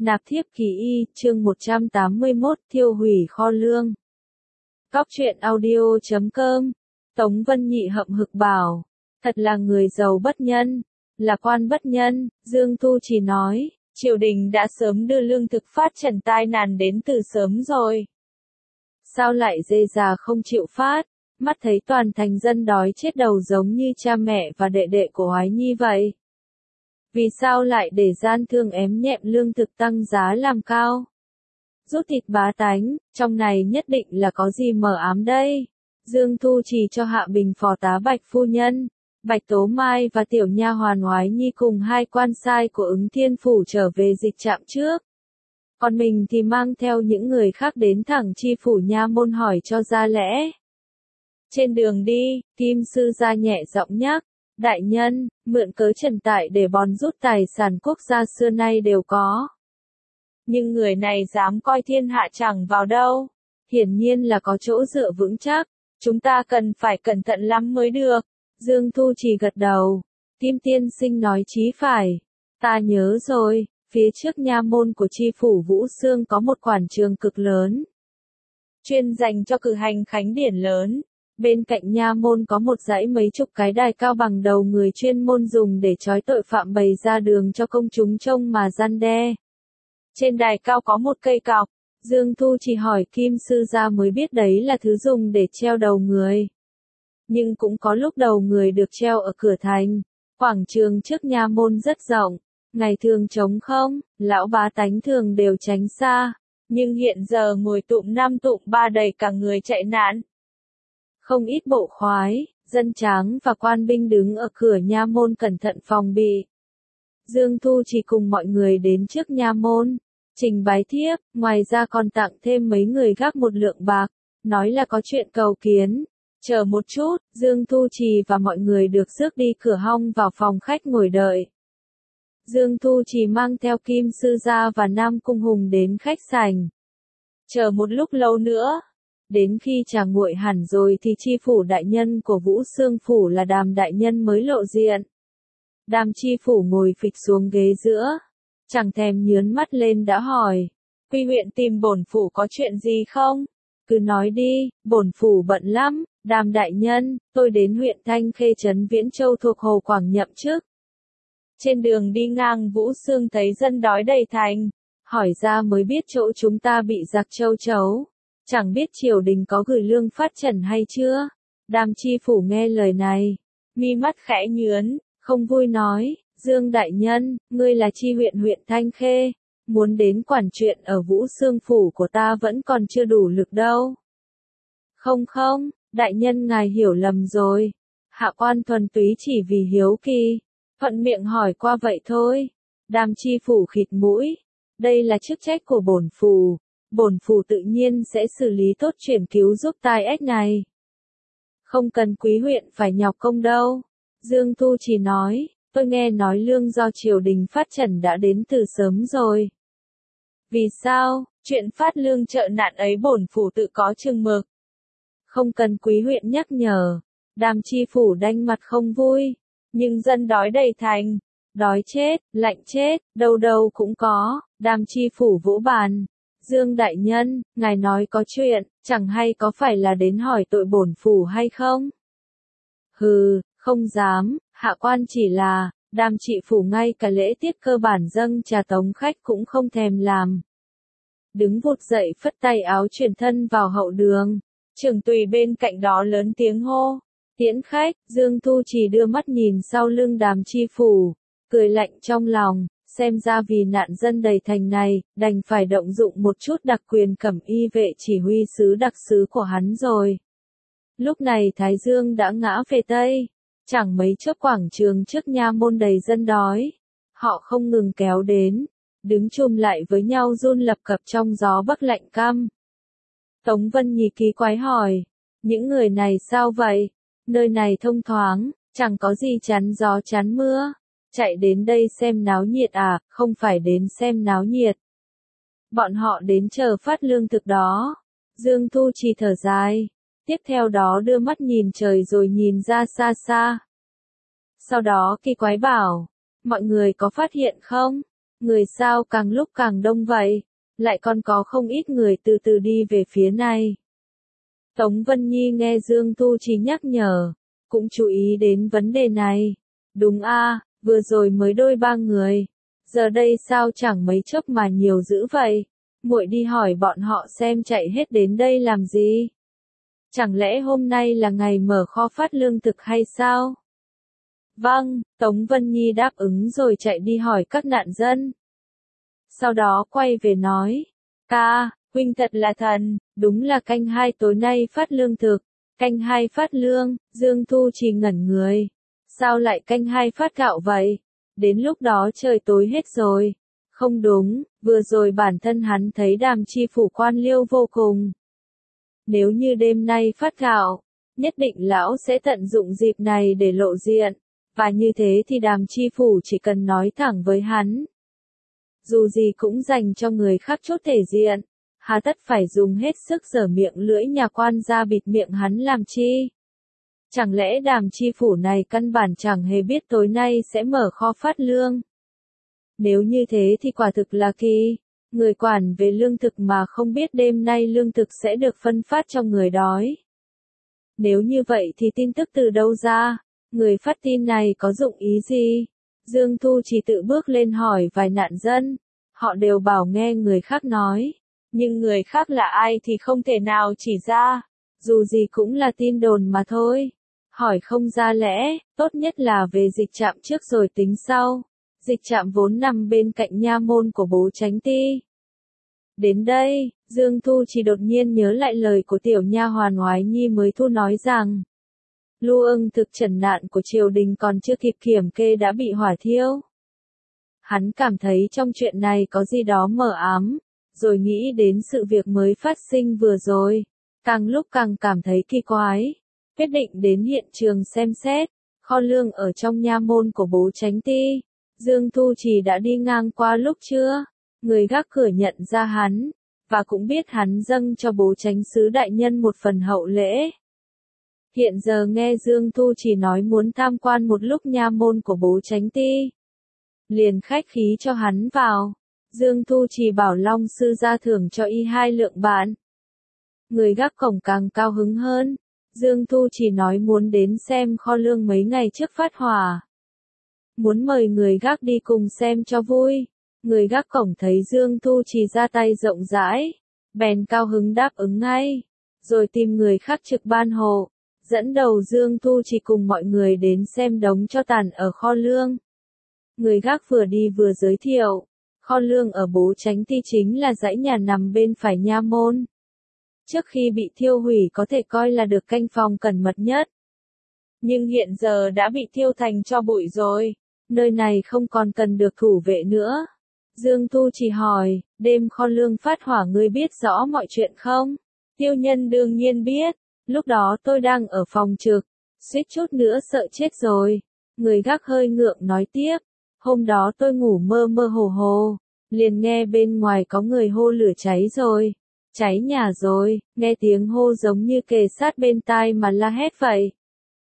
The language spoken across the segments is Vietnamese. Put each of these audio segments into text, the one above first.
Nạp thiếp kỳ y, chương 181, thiêu hủy kho lương. Cóc truyện audio.com. Tống Vân Nhị hậm hực bảo, thật là người giàu bất nhân, là quan bất nhân. Dương Thu Trì nói, triều đình đã sớm đưa lương thực phát trần tai nạn đến từ sớm rồi. Sao lại dê già không chịu phát, mắt thấy toàn thành dân đói chết đầu giống như cha mẹ và đệ đệ của Hoái Nhi vậy? Vì sao lại để gian thương ém nhẹm lương thực tăng giá làm cao? Rút thịt bá tánh, trong này nhất định là có gì mờ ám đây. Dương Thu Trì cho Hạ Bình phò tá Bạch phu nhân, Bạch Tố Mai và tiểu nha hoàn Hoái Nhi cùng hai quan sai của Ứng Thiên phủ trở về dịch trạm trước. Còn mình thì mang theo những người khác đến thẳng chi phủ nha môn hỏi cho ra lẽ. Trên đường đi, Kim sư gia nhẹ giọng nhắc, đại nhân, mượn cớ trần tại để bòn rút tài sản quốc gia xưa nay đều có. Nhưng người này dám coi thiên hạ chẳng vào đâu, hiển nhiên là có chỗ dựa vững chắc, chúng ta cần phải cẩn thận lắm mới được. Dương Thu Trì gật đầu, Kim tiên sinh nói chí phải, ta nhớ rồi, phía trước nha môn của chi phủ Vũ Xương có một quảng trường cực lớn, chuyên dành cho cử hành khánh điển lớn. Bên cạnh nha môn có một dãy mấy chục cái đài cao bằng đầu người chuyên môn dùng để trói tội phạm bày ra đường cho công chúng trông mà răn đe. Trên đài cao có một cây cọc, Dương Thu chỉ hỏi Kim sư gia mới biết đấy là thứ dùng để treo đầu người. Nhưng cũng có lúc đầu người được treo ở cửa thành, quảng trường trước nha môn rất rộng, ngày thường trống không, lão bá tánh thường đều tránh xa, nhưng hiện giờ ngồi tụm năm tụm ba đầy cả người chạy nạn. Không ít bộ khoái, dân tráng và quan binh đứng ở cửa nha môn cẩn thận phòng bị. Dương Thu chỉ cùng mọi người đến trước nha môn, trình bái thiếp, ngoài ra còn tặng thêm mấy người gác một lượng bạc, nói là có chuyện cầu kiến. Chờ một chút, Dương Thu Trì và mọi người được rước đi cửa hong vào phòng khách ngồi đợi. Dương Thu Trì mang theo Kim sư gia và Nam Cung Hùng đến khách sảnh. Chờ một lúc lâu nữa. Đến khi trà nguội hẳn rồi thì chi phủ đại nhân của Vũ Xương phủ là Đàm đại nhân mới lộ diện. Đàm chi phủ ngồi phịch xuống ghế giữa, chẳng thèm nhướn mắt lên đã hỏi, Quy huyện tìm bổn phủ có chuyện gì không? Cứ nói đi, bổn phủ bận lắm. Đàm đại nhân, tôi đến huyện Thanh Khê trấn Viễn Châu thuộc Hồ Quảng nhậm chức. Trên đường đi ngang Vũ Xương thấy dân đói đầy thành, hỏi ra mới biết chỗ chúng ta bị giặc châu chấu. Chẳng biết triều đình có gửi lương phát trần hay chưa? Đàm chi phủ nghe lời này, mi mắt khẽ nhướn, không vui nói, Dương đại nhân, ngươi là chi huyện Thanh Khê, muốn đến quản chuyện ở Vũ Xương phủ của ta vẫn còn chưa đủ lực đâu. Không, đại nhân ngài hiểu lầm rồi, hạ quan thuần túy chỉ vì hiếu kỳ, thuận miệng hỏi qua vậy thôi. Đàm chi phủ khịt mũi, đây là chức trách của bổn phủ tự nhiên sẽ xử lý tốt chuyển cứu giúp tai ách này. Không cần quý huyện phải nhọc công đâu. Dương Thu chỉ nói, tôi nghe nói lương do triều đình phát trần đã đến từ sớm rồi. Vì sao, chuyện phát lương trợ nạn ấy bổn phủ tự có chừng mực. Không cần quý huyện nhắc nhở. Đàm chi phủ đanh mặt không vui, nhưng dân đói đầy thành, đói chết, lạnh chết, đâu đâu cũng có. Đàm chi phủ vỗ bàn. Dương đại nhân, ngài nói có chuyện, chẳng hay có phải là đến hỏi tội bổn phủ hay không? Hừ, không dám, hạ quan chỉ là, Đàm trị phủ ngay cả lễ tiết cơ bản dâng trà tống khách cũng không thèm làm. Đứng vụt dậy phất tay áo chuyển thân vào hậu đường, trưởng tùy bên cạnh đó lớn tiếng hô, tiễn khách. Dương Thu chỉ đưa mắt nhìn sau lưng Đàm chi phủ, cười lạnh trong lòng. Xem ra vì nạn dân đầy thành này, đành phải động dụng một chút đặc quyền cẩm y vệ chỉ huy sứ đặc sứ của hắn rồi. Lúc này Thái Dương đã ngã về Tây, chẳng mấy chốc quảng trường trước nha môn đầy dân đói. Họ không ngừng kéo đến, đứng chùm lại với nhau run lập cập trong gió bắc lạnh căm. Tống Vân Nhì kỳ quái hỏi, những người này sao vậy? Nơi này thông thoáng, chẳng có gì chắn gió chắn mưa. Chạy đến đây xem náo nhiệt à, không phải đến xem náo nhiệt. Bọn họ đến chờ phát lương thực đó. Dương Thu chỉ thở dài, tiếp theo đó đưa mắt nhìn trời rồi nhìn ra xa xa. Sau đó kỳ quái bảo, mọi người có phát hiện không? Người sao càng lúc càng đông vậy, lại còn có không ít người từ từ đi về phía này. Tống Vân Nhi nghe Dương Tu Trì nhắc nhở, cũng chú ý đến vấn đề này. Đúng a, vừa rồi mới đôi ba người, giờ đây sao chẳng mấy chốc mà nhiều dữ vậy? Muội đi hỏi bọn họ xem chạy hết đến đây làm gì? Chẳng lẽ hôm nay là ngày mở kho phát lương thực hay sao? Vâng, Tống Vân Nhi đáp ứng rồi chạy đi hỏi các nạn dân. Sau đó quay về nói, ca, huynh thật là thần, đúng là canh 2 tối nay phát lương thực, canh 2 phát lương, Dương Thu Trì ngẩn người. Sao lại canh 2 phát gạo vậy? Đến lúc đó trời tối hết rồi. Không đúng, vừa rồi bản thân hắn thấy Đàm Chi Phủ quan liêu vô cùng. Nếu như đêm nay phát gạo, nhất định lão sẽ tận dụng dịp này để lộ diện, và như thế thì Đàm Chi Phủ chỉ cần nói thẳng với hắn. Dù gì cũng dành cho người khác chốt thể diện, hà tất phải dùng hết sức giở miệng lưỡi nhà quan ra bịt miệng hắn làm chi? Chẳng lẽ Đàm Chi Phủ này căn bản chẳng hề biết tối nay sẽ mở kho phát lương? Nếu như thế thì quả thực là kỳ, người quản về lương thực mà không biết đêm nay lương thực sẽ được phân phát cho người đói. Nếu như vậy thì tin tức từ đâu ra? Người phát tin này có dụng ý gì? Dương Thu chỉ tự bước lên hỏi vài nạn dân, họ đều bảo nghe người khác nói, nhưng người khác là ai thì không thể nào chỉ ra, dù gì cũng là tin đồn mà thôi. Hỏi không ra lẽ, tốt nhất là về dịch trạm trước rồi tính sau. Dịch trạm vốn nằm bên cạnh nha môn của bố Chánh Ti. Đến đây, Dương Thu chỉ đột nhiên nhớ lại lời của tiểu nha hoàn Hoái Nhi mới thu nói rằng, lưu ưng thực trần nạn của triều đình còn chưa kịp kiểm kê đã bị hỏa thiêu. Hắn cảm thấy trong chuyện này có gì đó mờ ám, rồi nghĩ đến sự việc mới phát sinh vừa rồi, càng lúc càng cảm thấy kỳ quái, quyết định đến hiện trường xem xét, kho lương ở trong nha môn của bố Chánh Ti. Dương Thu Trì đã đi ngang qua lúc trưa, người gác cửa nhận ra hắn, và cũng biết hắn dâng cho bố Chánh sứ đại nhân một phần hậu lễ. Hiện giờ nghe Dương Thu Trì nói muốn tham quan một lúc nha môn của bố Chánh Ti, liền khách khí cho hắn vào. Dương Thu Trì bảo Long sư ra thưởng cho y 2 lượng bạc. Người gác cổng càng cao hứng hơn. Dương Thu Trì nói muốn đến xem kho lương mấy ngày trước phát hỏa. Muốn mời người gác đi cùng xem cho vui. Người gác cổng thấy Dương Thu Trì ra tay rộng rãi, bèn cao hứng đáp ứng ngay, rồi tìm người khác trực ban hộ, dẫn đầu Dương Thu Trì cùng mọi người đến xem đống tro tàn ở kho lương. Người gác vừa đi vừa giới thiệu, kho lương ở bố Chánh Ti chính là dãy nhà nằm bên phải nha môn. Trước khi bị thiêu hủy có thể coi là được canh phòng cẩn mật nhất. Nhưng hiện giờ đã bị thiêu thành tro bụi rồi, nơi này không còn cần được thủ vệ nữa. Dương Thu chỉ hỏi, đêm kho lương phát hỏa ngươi biết rõ mọi chuyện không? Tiêu Nhân đương nhiên biết, lúc đó tôi đang ở phòng trực, suýt chút nữa sợ chết rồi. Người gác hơi ngượng nói tiếp, hôm đó tôi ngủ mơ mơ hồ hồ, liền nghe bên ngoài có người hô lửa cháy rồi, cháy nhà rồi, nghe tiếng hô giống như kề sát bên tai mà la hét vậy.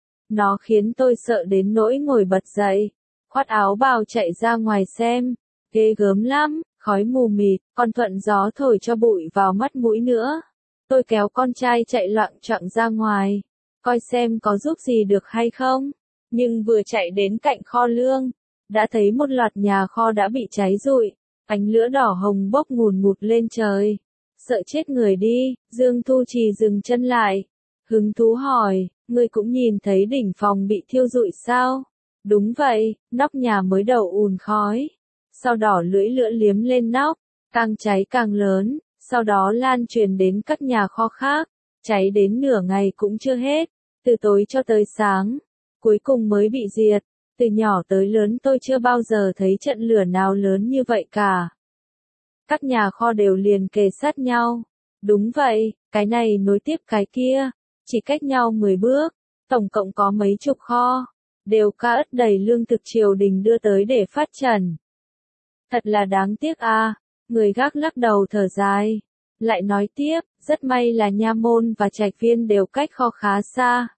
Nó khiến tôi sợ đến nỗi ngồi bật dậy, khoác áo bào chạy ra ngoài xem, ghê gớm lắm, khói mù mịt, còn thuận gió thổi cho bụi vào mắt mũi nữa. Tôi kéo con trai chạy loạng choạng ra ngoài, coi xem có giúp gì được hay không, nhưng vừa chạy đến cạnh kho lương, đã thấy một loạt nhà kho đã bị cháy rụi, ánh lửa đỏ hồng bốc ngùn ngụt lên trời. Sợ chết người đi, Dương Thu Trì dừng chân lại, hứng thú hỏi, ngươi cũng nhìn thấy đỉnh phòng bị thiêu rụi sao? Đúng vậy, nóc nhà mới đầu ùn khói, sau đỏ lưỡi lửa liếm lên nóc, càng cháy càng lớn, sau đó lan truyền đến các nhà kho khác, cháy đến nửa ngày cũng chưa hết, từ tối cho tới sáng, cuối cùng mới bị diệt. Từ nhỏ tới lớn tôi chưa bao giờ thấy trận lửa nào lớn như vậy cả. Các nhà kho đều liền kề sát nhau. Đúng vậy, cái này nối tiếp cái kia, chỉ cách nhau 10 bước, tổng cộng có mấy chục kho, đều ca ất đầy lương thực triều đình đưa tới để phát trần. Thật là đáng tiếc a. Người gác lắc đầu thở dài, lại nói tiếp, rất may là nha môn và trạch viên đều cách kho khá xa.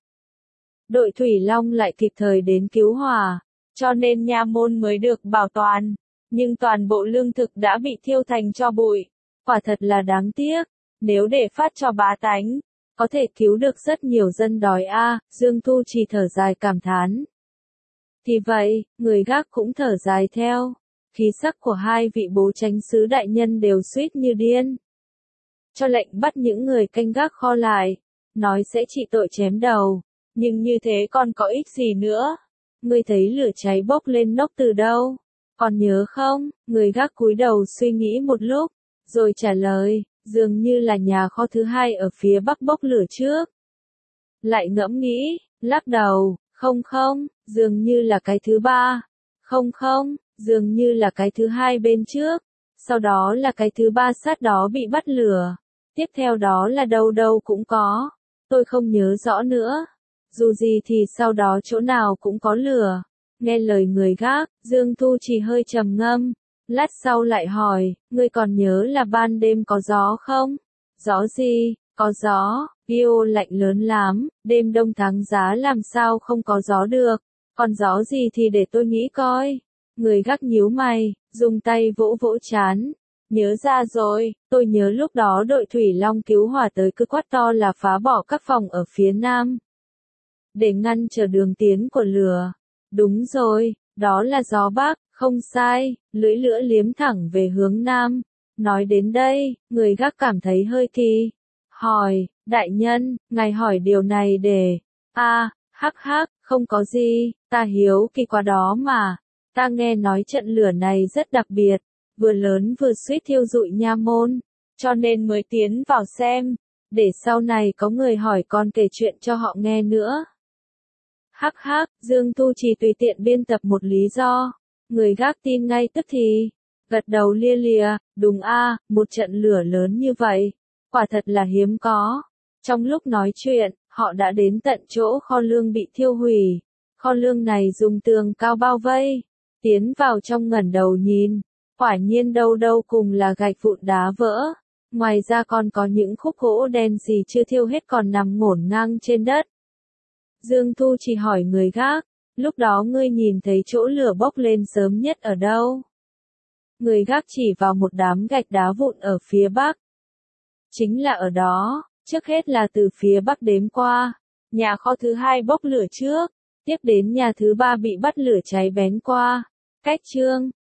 Đội Thủy Long lại kịp thời đến cứu hỏa, cho nên nha môn mới được bảo toàn. nhưng toàn bộ lương thực đã bị thiêu thành tro bụi. Quả thật là đáng tiếc, nếu để phát cho bá tánh, có thể cứu được rất nhiều dân đói a. Dương Thu Trì thở dài cảm thán. Thì vậy, người gác cũng thở dài theo. Khí sắc của hai vị bố chánh sứ đại nhân đều suýt như điên. Cho lệnh bắt những người canh gác kho lại, nói sẽ trị tội chém đầu, nhưng như thế còn có ích gì nữa? Ngươi thấy lửa cháy bốc lên nốc từ đâu? Còn nhớ không? Người gác cúi đầu suy nghĩ một lúc, rồi trả lời, dường như là nhà kho thứ hai ở phía bắc bốc lửa trước. Lại ngẫm nghĩ, lắc đầu, không, dường như là cái thứ ba. Không, dường như là cái thứ hai bên trước. Sau đó là cái thứ ba sát đó bị bắt lửa. Tiếp theo đó là đâu cũng có. Tôi không nhớ rõ nữa. Dù gì thì sau đó chỗ nào cũng có lửa. Nghe lời người gác, Dương Thu Trì hơi trầm ngâm. Lát sau lại hỏi, ngươi còn nhớ là ban đêm có gió không? Gió gì? Có gió, Bio lạnh lớn lắm, đêm đông tháng giá làm sao không có gió được. Còn gió gì thì để tôi nghĩ coi. Người gác nhíu mày, dùng tay vỗ vỗ trán. Nhớ ra rồi, tôi nhớ lúc đó đội thủy long cứu hỏa tới cứ quát to là phá bỏ các phòng ở phía nam. Để ngăn trở đường tiến của lửa. Đúng rồi, đó là gió bắc, không sai, lưỡi lửa liếm thẳng về hướng nam. Nói đến đây, người gác cảm thấy hơi kỳ. Hỏi, đại nhân, ngài hỏi điều này để... hắc, không có gì, ta hiếu kỳ quá đó mà. Ta nghe nói trận lửa này rất đặc biệt, vừa lớn vừa suýt thiêu rụi nha môn, cho nên mới tiến vào xem, để sau này có người hỏi con kể chuyện cho họ nghe nữa. Hắc, Dương Thu Trì tùy tiện biên tập một lý do, người gác tin ngay tức thì, gật đầu lia lịa, đúng một trận lửa lớn như vậy, quả thật là hiếm có. Trong lúc nói chuyện, họ đã đến tận chỗ kho lương bị thiêu hủy, kho lương này dùng tường cao bao vây, tiến vào trong ngẩng đầu nhìn, quả nhiên đâu cùng là gạch vụn đá vỡ, ngoài ra còn có những khúc gỗ đen gì chưa thiêu hết còn nằm ngổn ngang trên đất. Dương Thu chỉ hỏi người gác, lúc đó ngươi nhìn thấy chỗ lửa bốc lên sớm nhất ở đâu? Người gác chỉ vào một đám gạch đá vụn ở phía bắc. Chính là ở đó, trước hết là từ phía bắc đếm qua, nhà kho thứ hai bốc lửa trước, tiếp đến nhà thứ ba bị bắt lửa cháy bén qua, cách chương